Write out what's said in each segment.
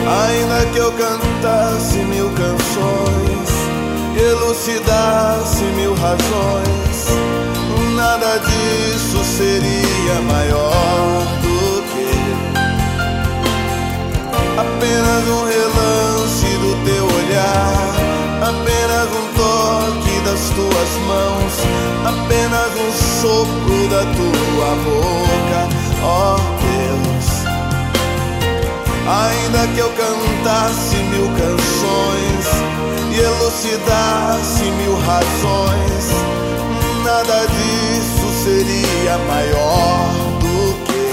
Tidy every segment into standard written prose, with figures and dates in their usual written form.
Ainda que eu cantasse 1000 canções, elucidasse 1000 razões, nada disso seria maior do que apenas um relance do teu olhar, apenas um toque das tuas mãos, apenas um sopro da tua boca, ó Deus. Ainda que eu cantasse 1000 canções e elucidasse 1000 razões, nada disso seria maior do que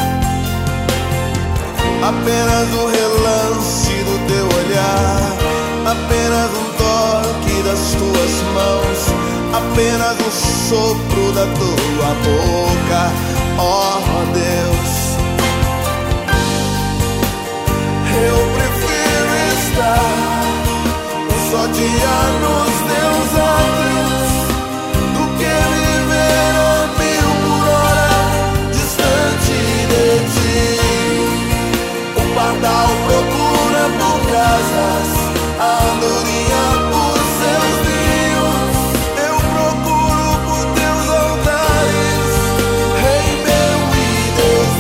apenas um relance do teu olhar, apenas um toque das tuas mãos, apenas um sopro da tua boca, ó Deus. Eu prefiro estar só dia nos teus átrios do que viver a 1000 por hora distante de ti. O pardal procura por casas, a andorinha por seus ninhos. Eu procuro por teus altares, Rei meu e Deus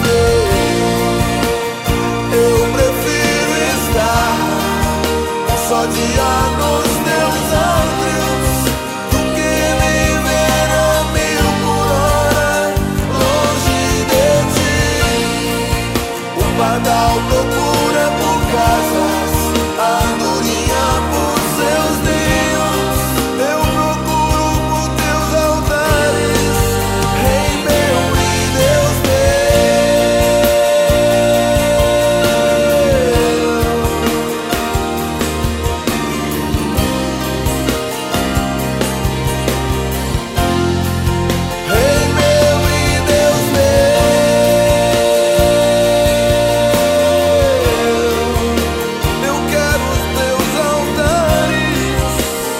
meu. Eu prefiro estar só dia nos teus átrios do que viver a 1000 por hora longe de ti. O pardal procura por casas, a andorinha por seus ninhos. Eu procuro por teus altares, Rei meu e Deus Rei meu e Deus meu. Eu quero os teus altares,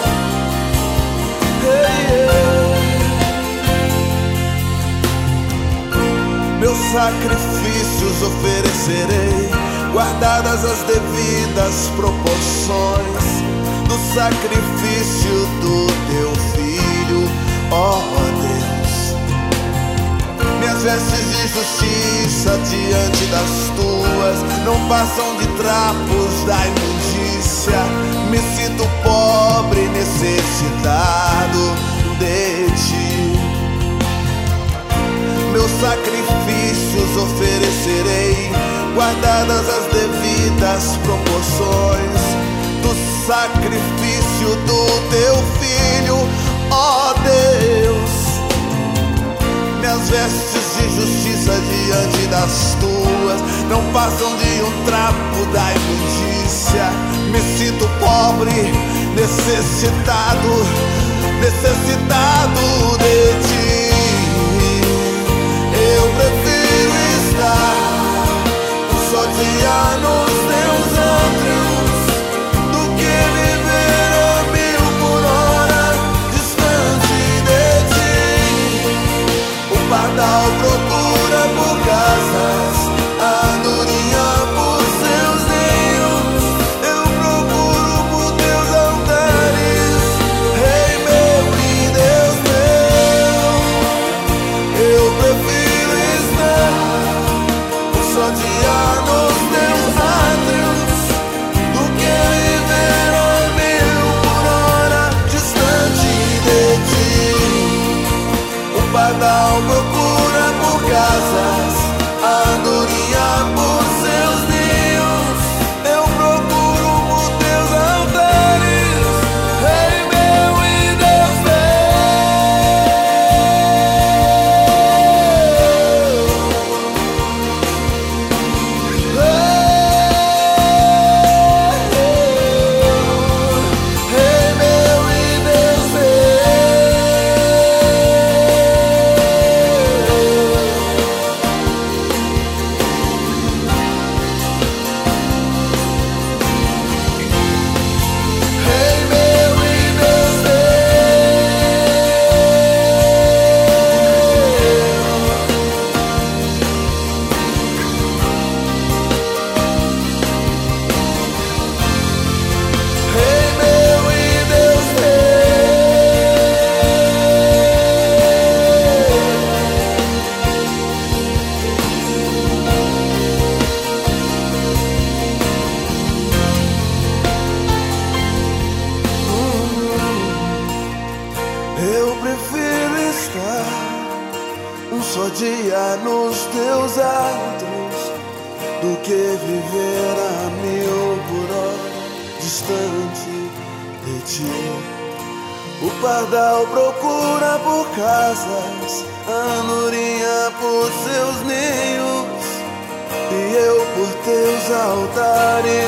meus sacrifícios oferecerei, guardadas as devidas proporções do sacrifício do teu filho, ó Deus. Minhas vestes de justiça diante das tuas não passam de trapos da imundícia. Me sinto pobre e necessitado de ti. Meus sacrifícios oferecerei, guardadas as devidas proporções do sacrifício do teu filho, ó Deus. Minhas vestes de justiça diante das tuas não passam de um trapo da imundícia. Me sinto pobre, necessitado de ti. Eu prefiro estar só dia nos teus átrios do que viver a 1000 por hora distante de ti. O pardal procura por casas, a andorinha por seus ninhos. Eu procuro por teus altares, Rei meu e Deus meu. teus atos do que viver a 1000 por hora distante de ti. O pardal procura por casas, a andorinha por seus ninhos, e eu por teus altares